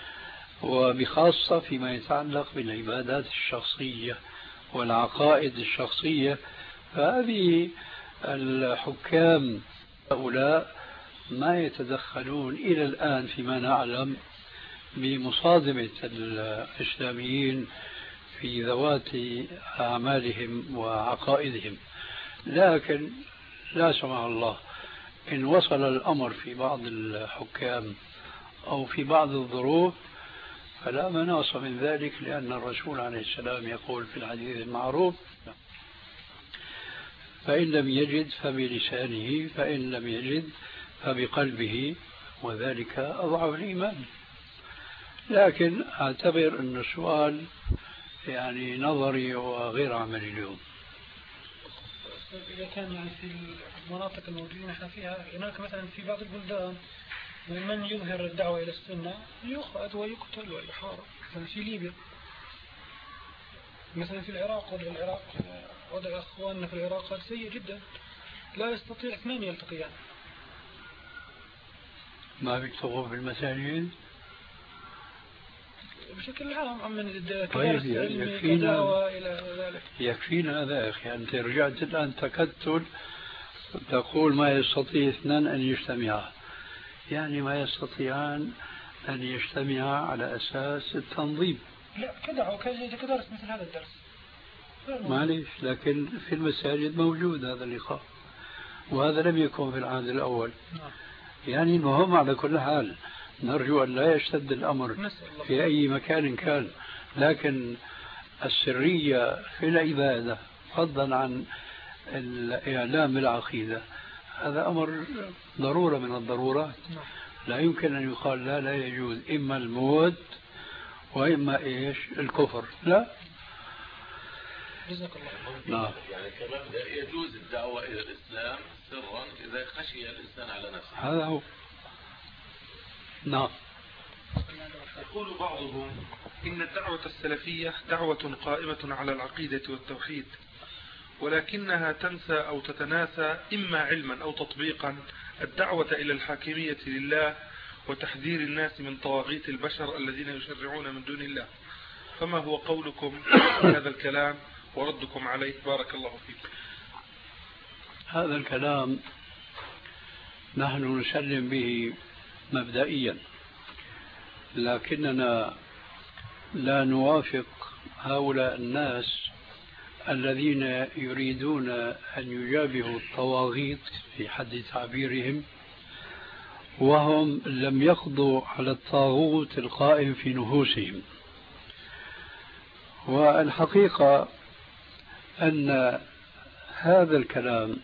Speaker 4: وبخاصة فيما يتعلق بالعبادات الشخصية والعقائد الشخصية. فهذه الحكام هؤلاء ما يتدخلون إلى الآن فيما نعلم بمصادمة الإسلاميين في ذوات أعمالهم وعقائدهم. لكن لا سمح الله إن وصل الأمر في بعض الحكام أو في بعض الظروف فلا مناص من ذلك، لأن الرسول عليه السلام يقول في الحديث المعروف: فإن لم يجد فبلسانه، فإن لم يجد فبقلبه، وذلك أضعف الإيمان. لكن أعتبر أن السؤال يعني نظري وغير عملي اليوم.
Speaker 3: إذا كان يعني في المناطق الموجودين احنا فيها، هناك مثلا في بعض البلدان من يظهر الدعوة إلى السنة يؤخذ ويقتل ويحارب، مثلا في ليبيا، مثلا في العراق. وضع العراق وضع أخواننا في العراق سيء جدا، لا يستطيع اثنان يلتقيان.
Speaker 4: ما بيكتبوا في المساجد
Speaker 3: بشكل عام من
Speaker 4: طيب يكفينا إلى ذلك. يكفينا هذا يا أخي. أنت رجعت الآن تكتل تقول ما يستطيع اثنان أن يجتمعا، يعني ما يستطيعان أن يجتمعا على أساس التنظيم.
Speaker 3: لا كدعوا كدرس مثل هذا الدرس
Speaker 4: معليش، لكن في المساجد موجود هذا اللقاء، وهذا لم يكن في العهد الأول. يعني المهم على كل حال نرجو أن لا يشتد الأمر في أي مكان كان، لكن السرية في العبادة فضلا عن الإعلام بالعقيدة هذا أمر ضرورة من الضرورات. لا يمكن أن يقال لا لا يجوز إما الموت وإما إيش الكفر، لا.
Speaker 3: جزاك الله.
Speaker 4: نعم.
Speaker 6: يعني كمبدأ يجوز الدعوة إلى الإسلام سرا إذا خشي الإنسان على نفسه.
Speaker 4: هذا هو. نعم.
Speaker 5: يقول بعضهم إن الدعوة السلفية دعوة قائمة على العقيدة والتوحيد، ولكنها تنسى أو تتناسى إما علما أو تطبيقا الدعوة إلى الحاكمية لله وتحذير الناس من طواغيت البشر الذين يشرعون من دون الله. فما هو قولكم في هذا الكلام وردكم عليه؟ بارك الله فيكم.
Speaker 4: هذا الكلام نحن نسلم به مبدئيا، لكننا لا نوافق هؤلاء الناس الذين يريدون أن يجابهوا الطواغيت في حد تعبيرهم وهم لم يقضوا على الطاغوت القائم في نفوسهم. والحقيقة أن هذا الكلام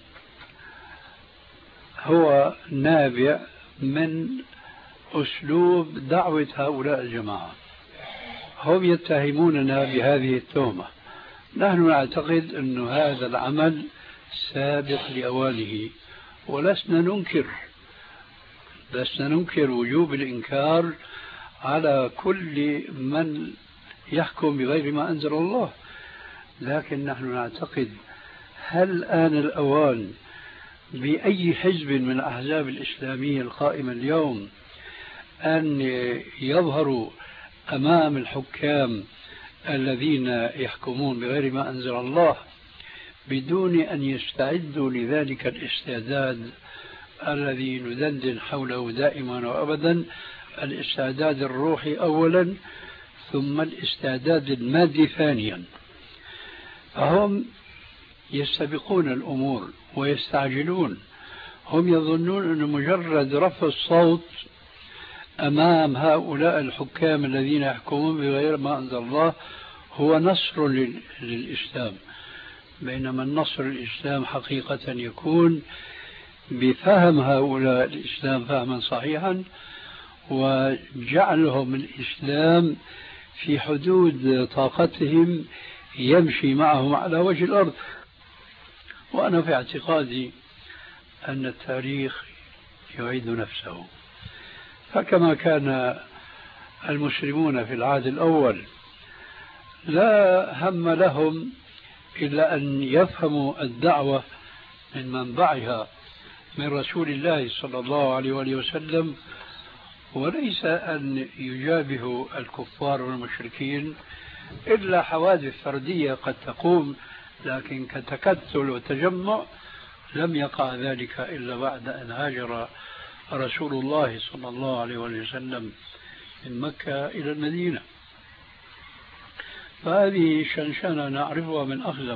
Speaker 4: هو نابع من أسلوب دعوة هؤلاء الجماعة. هم يتهموننا بهذه التهمة، نحن نعتقد أن هذا العمل سابق لأوانه، ولسنا ننكر لسنا ننكر وجوب الإنكار على كل من يحكم بغير ما أنزل الله، لكن نحن نعتقد هل آن الأوان بأي حزب من الأحزاب الإسلامية القائمة اليوم أن يظهروا أمام الحكام الذين يحكمون بغير ما أنزل الله بدون أن يستعدوا لذلك الاستعداد الذي ندندن حوله دائما وأبدا، الاستعداد الروحي أولا ثم الاستعداد المادي ثانيا. فهم يستبقون الأمور ويستعجلون، هم يظنون أن مجرد رفع الصوت أمام هؤلاء الحكام الذين يحكمون بغير ما أنزل الله هو نصر للإسلام، بينما النصر للإسلام حقيقة يكون بفهم هؤلاء الإسلام فهما صحيحا وجعلهم الإسلام في حدود طاقتهم يمشي معهم على وجه الأرض. وأنا في اعتقادي أن التاريخ يعيد نفسه، فكما كان المسلمون في العهد الأول لا هم لهم إلا أن يفهموا الدعوة من منبعها من رسول الله صلى الله عليه وآله وسلم، وليس أن يجابهوا الكفار والمشركين إلا حوادث فردية قد تقوم، لكن كتكتل وتجمع لم يقع ذلك إلا بعد أن هاجر رسول الله صلى الله عليه وسلم من مكة إلى المدينة. فهذه شنشنة نعرفها من أقدم،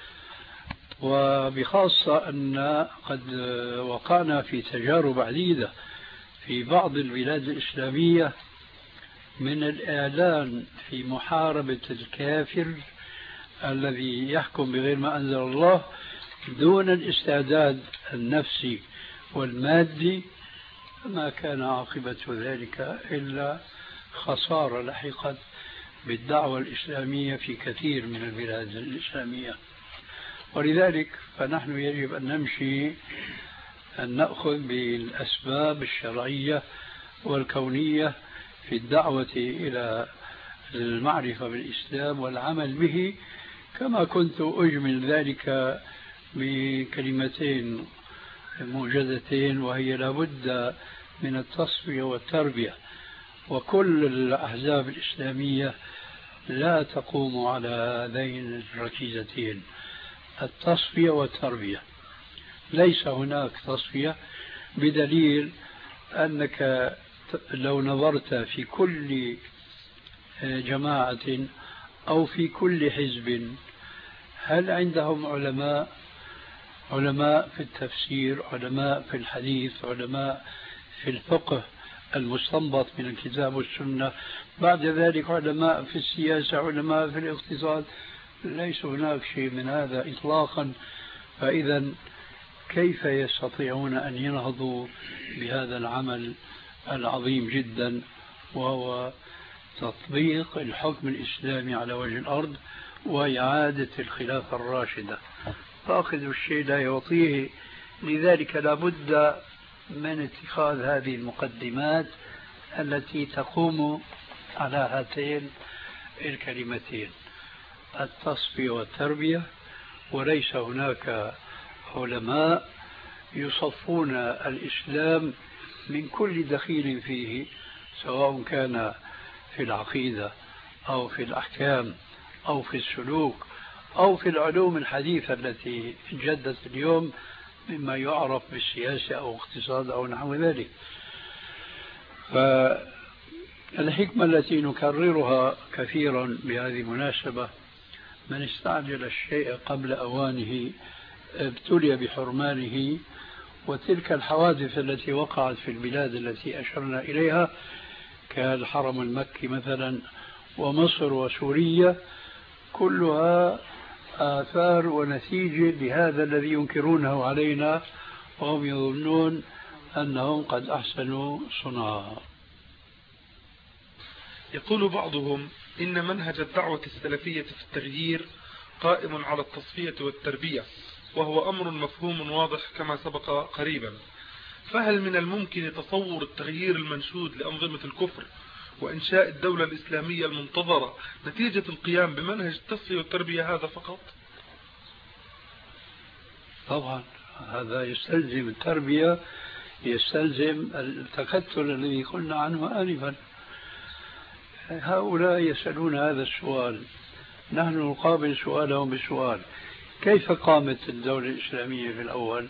Speaker 4: وبخاصة أن قد وقعنا في تجارب عديدة في بعض البلاد الإسلامية من الإعلان في محاربة الكافر الذي يحكم بغير ما أنزل الله دون الاستعداد النفسي والمادي، ما كان عاقبة ذلك إلا خسارة لحقت بالدعوة الإسلامية في كثير من البلاد الإسلامية. ولذلك فنحن يجب أن نمشي أن نأخذ بالأسباب الشرعية والكونية في الدعوة إلى المعرفة بالإسلام والعمل به، كما كنت أجمل ذلك بكلمتين موجزتين، وهي لابد من التصفية والتربية. وكل الأحزاب الإسلامية لا تقوم على هذين الركيزتين، التصفية والتربية. ليس هناك تصفية، بدليل أنك لو نظرت في كل جماعة أو في كل حزب هل عندهم علماء علماء في التفسير، علماء في الحديث، علماء في الفقه، المستنبط من الكتاب والسنة. بعد ذلك علماء في السياسة، علماء في الاقتصاد، ليس هناك شيء من هذا إطلاقا. فإذا كيف يستطيعون أن ينهضوا بهذا العمل العظيم جدا، وهو تطبيق الحكم الإسلامي على وجه الأرض وإعادة الخلافة الراشدة؟ فاقد الشيء لا يعطيه. لذلك لابد من اتخاذ هذه المقدمات التي تقوم على هاتين الكلمتين: التصفية والتربية. وليس هناك علماء يصفون الإسلام من كل دخيل فيه، سواء كان في العقيدة أو في الأحكام أو في السلوك أو في العلوم الحديثة التي جدت اليوم مما يعرف بالسياسة أو اقتصاد أو نحو ذلك. فالحكمة التي نكررها كثيرا بهذه المناسبة: من استعجل الشيء قبل أوانه ابتلي بحرمانه. وتلك الحوادث التي وقعت في البلاد التي أشرنا إليها كالحرم المكي مثلا ومصر وسوريا كلها آثار ونتيجة لهذا الذي ينكرونه علينا، وهم يظنون أنهم قد أحسنوا صنعا.
Speaker 5: يقول بعضهم إن منهج الدعوة السلفية في التغيير قائم على التصفية والتربية، وهو أمر مفهوم واضح كما سبق قريبا. فهل من الممكن تصور التغيير المنشود لأنظمة الكفر وإنشاء الدولة الإسلامية المنتظرة نتيجة القيام بمنهج التصفية والتربية هذا فقط؟
Speaker 4: طبعا هذا يستلزم التربية، يستلزم التكتل الذي قلنا عنه آنفا. هؤلاء يسألون هذا السؤال، نحن نقابل سؤالهم بسؤال: كيف قامت الدولة الإسلامية في الأول؟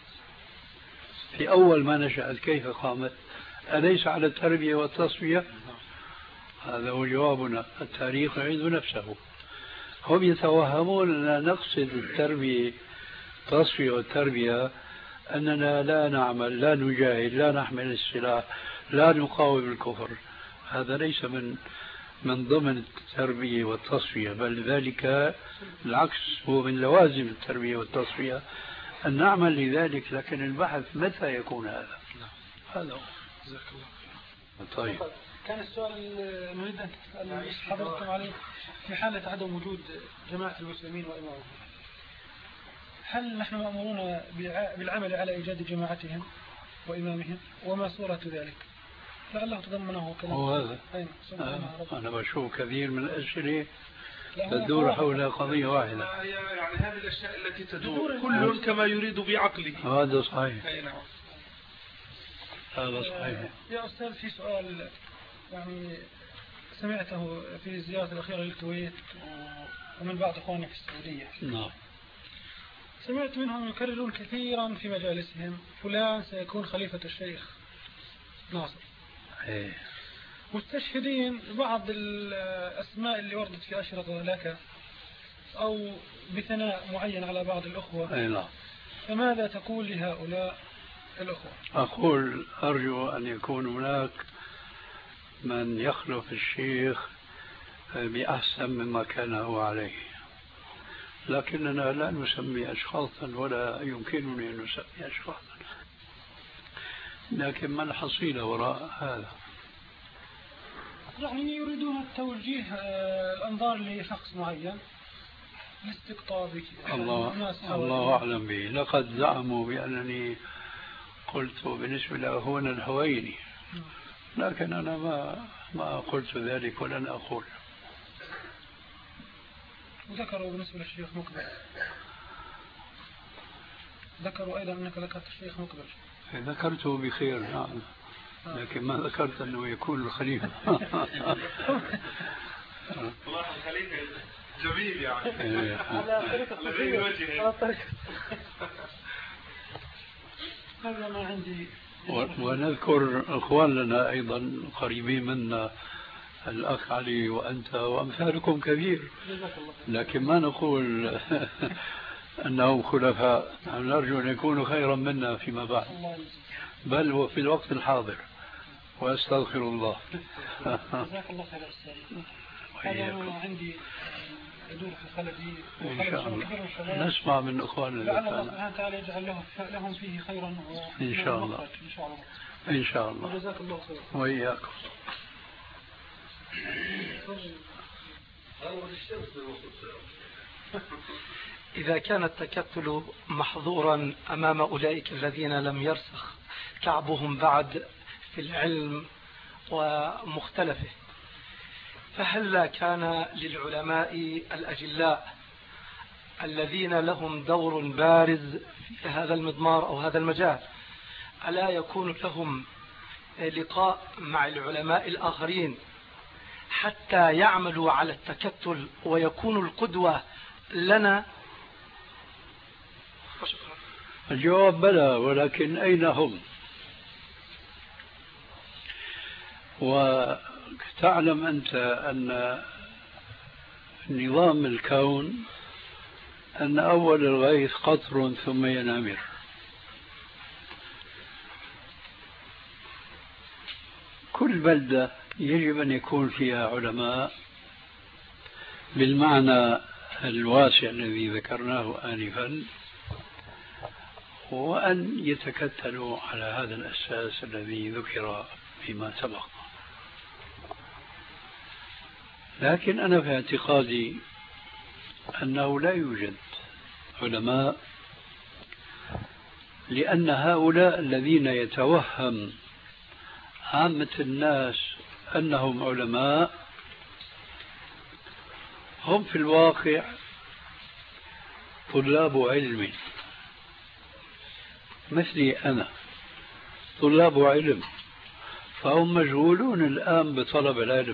Speaker 4: في أول ما نشأت كيف قامت؟ أليس على التربية والتصفية؟ هذا هو جوابنا. التاريخ يعيد نفسه. هم يتوهمون أننا نقصد التربية التصفية والتربية أننا لا نعمل، لا نجاهد، لا نحمل السلاح، لا نقاوم الكفر. هذا ليس من من ضمن التربية والتصفية، بل ذلك العكس، هو من لوازم التربية والتصفية أن نعمل لذلك. لكن البحث متى يكون هذا؟ هذا هو.
Speaker 5: جزاك الله.
Speaker 4: طيب،
Speaker 3: كان السؤال نريد أن تسأل حضرتكم عليه: في حالة عدم وجود جماعة المسلمين وإمامهم، هل نحن مأمورون بالعمل على إيجاد جماعتهم وإمامهم؟ وما صورة ذلك؟ لعله تضمنه كلام.
Speaker 4: وهذا
Speaker 3: آه.
Speaker 4: أنا بشوف كثير من الأسئلة تدور حول قضية واحدة.
Speaker 5: يعني هذه الأشياء التي تدور كل كما يريد بعقله.
Speaker 4: هذا صحيح.
Speaker 5: أي نعم.
Speaker 4: هذا صحيح.
Speaker 3: يا أستاذ، في سؤال يعني سمعته في الزيارة الأخيرة للكويت ومن بعض أخواننا في السعودية.
Speaker 4: نعم.
Speaker 3: سمعت منهم يكررون كثيرا في مجالسهم: فلان سيكون خليفة الشيخ ناصر.
Speaker 4: إيه.
Speaker 3: مستشهدين بعض الأسماء اللي وردت في أشرطة لك أو بثناء معين على بعض الأخوة.
Speaker 4: أي نعم.
Speaker 3: فماذا تقول لهؤلاء الأخوة؟
Speaker 4: أقول أرجو أن يكون هناك من يخلف الشيخ بأحسن مما كان هو عليه، لكننا لا نسمي أشخاصا ولا يمكنني أن نسمي أشخاصا. لكن ما الحصيلة وراء هذا؟
Speaker 3: يعني يريدون التوجيه الأنظار لشخص معين لاستقطابك.
Speaker 4: الله الله أعلم به. لقد زعموا بأنني قلت بالنسبة لأخونا الحويني، لكن أنا ما ما قلت ذلك ولن أقول.
Speaker 3: وذكروا بالنسبة للشيخ مقبل، ذكروا أيضا أنك ذكرت الشيخ مقبل.
Speaker 4: ذكرته بخير نعم، لكن ما ذكرت أنه يكون الخليفة.
Speaker 5: الله الخليفة جميل يعني.
Speaker 3: على غير وجهه. هذا ما عندي.
Speaker 4: ونذكر أخواننا أيضا قريبين منا، الأخ علي وأنت وأمثالكم كثير، لكن ما نقول أنهم خلفاء. نرجو أن يكونوا خيرا منا فيما بعد، بل وفي الوقت الحاضر. وأستغفر الله.
Speaker 3: جزاك الله خير أستاذ. هذا عندي يدور في خلدي
Speaker 4: إن شاء الله نسمع من أخواننا.
Speaker 3: لعل الله سبحانه وتعالى يجعل لهم فيه خيرا
Speaker 4: إن شاء الله.
Speaker 3: إن شاء الله.
Speaker 4: إن شاء الله.
Speaker 3: وجزاك الله خير.
Speaker 4: وإياكم.
Speaker 2: إذا كان التكتل محظورا أمام أولئك الذين لم يرسخ كعبهم بعد في العلم ومختلفه، فهل كان للعلماء الأجلاء الذين لهم دور بارز في هذا المضمار أو هذا المجال ألا يكون لهم لقاء مع العلماء الآخرين حتى يعملوا على التكتل ويكونوا القدوة لنا؟
Speaker 4: الجواب بلى، ولكن أين هم؟ وتعلم أنت أن نظام الكون أن أول الغيث قطر ثم ينامر. كل بلدة يجب أن يكون فيها علماء بالمعنى الواسع الذي ذكرناه آنفا، وأن يتكتلوا على هذا الأساس الذي ذكر فيما سبق. لكن أنا في اعتقادي أنه لا يوجد علماء، لأن هؤلاء الذين يتوهم عامة الناس أنهم علماء هم في الواقع طلاب علم مثلي أنا، طلاب علم، فهم مشغولون الآن بطلب العلم.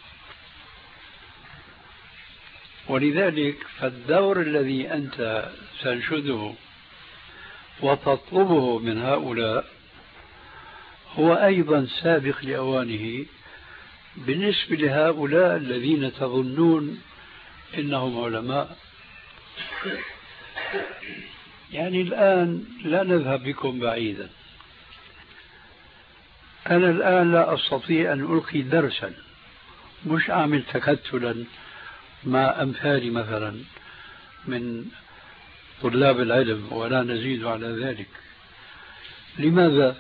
Speaker 4: ولذلك فالدور الذي أنت تنشده وتطلبه من هؤلاء هو أيضا سابق لأوانه بالنسبة لهؤلاء الذين تظنون إنهم علماء. يعني الآن لا نذهب بكم بعيدا. أنا الآن لا أستطيع أن ألقي درسا، مش أعمل تكتلا مع أمثالي مثلا من طلاب العلم ولا نزيد على ذلك. لماذا؟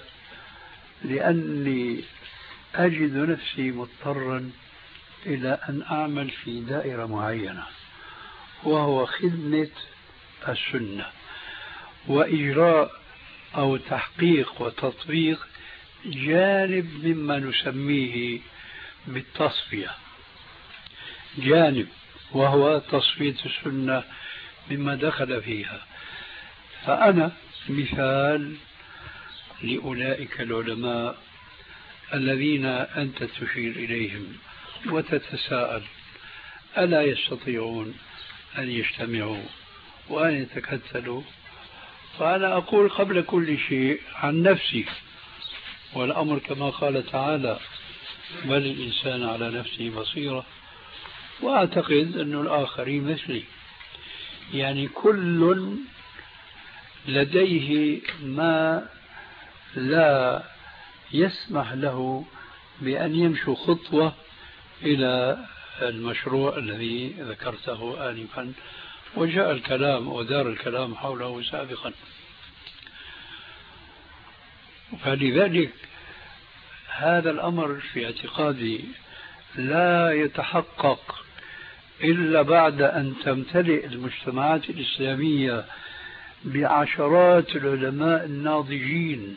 Speaker 4: لأني أجد نفسي مضطرا إلى أن أعمل في دائرة معينة، وهو خدمة السنة وإجراء أو تحقيق وتطبيق جانب مما نسميه بالتصفية، جانب وهو تصفية السنة مما دخل فيها. فأنا مثال لأولئك العلماء الذين أنت تشير إليهم وتتساءل ألا يستطيعون أن يجتمعوا وأن يتكتلوا؟ فأنا أقول قبل كل شيء عن نفسي، والأمر كما قال تعالى بل الإنسان على نفسه بصيرة، وأعتقد أن الآخرين مثلي. يعني كل لديه ما لا يسمح له بأن يمشي خطوة إلى المشروع الذي ذكرته آنفا وجاء الكلام ودار الكلام حوله سابقا. فلذلك هذا الأمر في اعتقادي لا يتحقق إلا بعد أن تمتلئ المجتمعات الإسلامية بعشرات العلماء الناضجين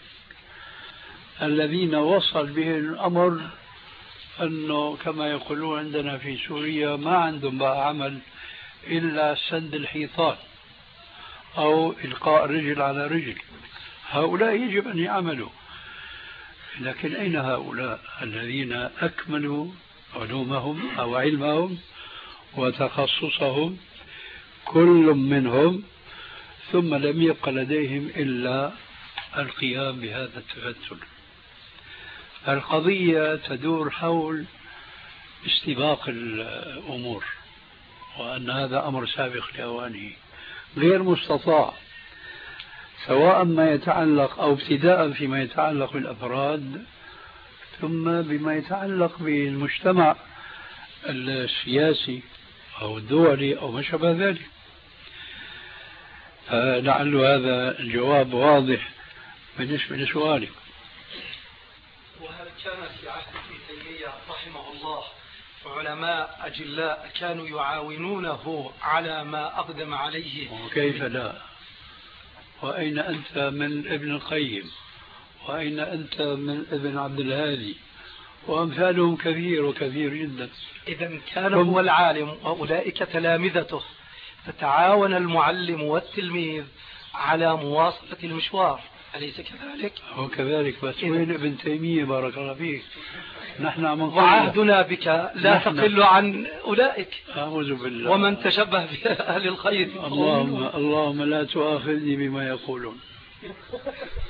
Speaker 4: الذين وصل بهم الأمر أنه كما يقولون عندنا في سوريا ما عندهم بقى عمل إلا سد الحيطان أو إلقاء رجل على رجل. هؤلاء يجب أن يعملوا، لكن أين هؤلاء الذين أكملوا علومهم أو علمهم وتخصصهم كل منهم ثم لم يبق لديهم إلا القيام بهذا التفتل؟ القضية تدور حول استباق الأمور، وأن هذا أمر سابق لأوانه غير مستطاع، سواء ما يتعلق أو ابتداء فيما يتعلق بالأفراد ثم بما يتعلق بالمجتمع السياسي أو الدولي أو ما شابه ذلك. فلعل هذا الجواب واضح بالنسبة لسؤالك.
Speaker 2: وهل كان في عهد ابن تيمية رحمه الله علماء أجلاء كانوا يعاونونه على ما أقدم عليه؟
Speaker 4: وكيف لا؟ وأين أنت من ابن القيم؟ وأين أنت من ابن عبد الهادي؟ وأمثالهم كثير وكثير جدا.
Speaker 2: إذا كان هو العالم وأولئك تلامذته، فتعاون المعلم والتلميذ على مواصلة المشوار، أليس كذلك؟
Speaker 4: هو كذلك، بس وين ابن تيمية بارك الله فيك؟ نحن عم نقول
Speaker 2: وعهدنا بك لا تقل عن أولئك.
Speaker 4: أعوذ بالله.
Speaker 2: ومن تشبه بأهل الخير
Speaker 4: اللهم اللهم لا تؤاخذني بما يقولون.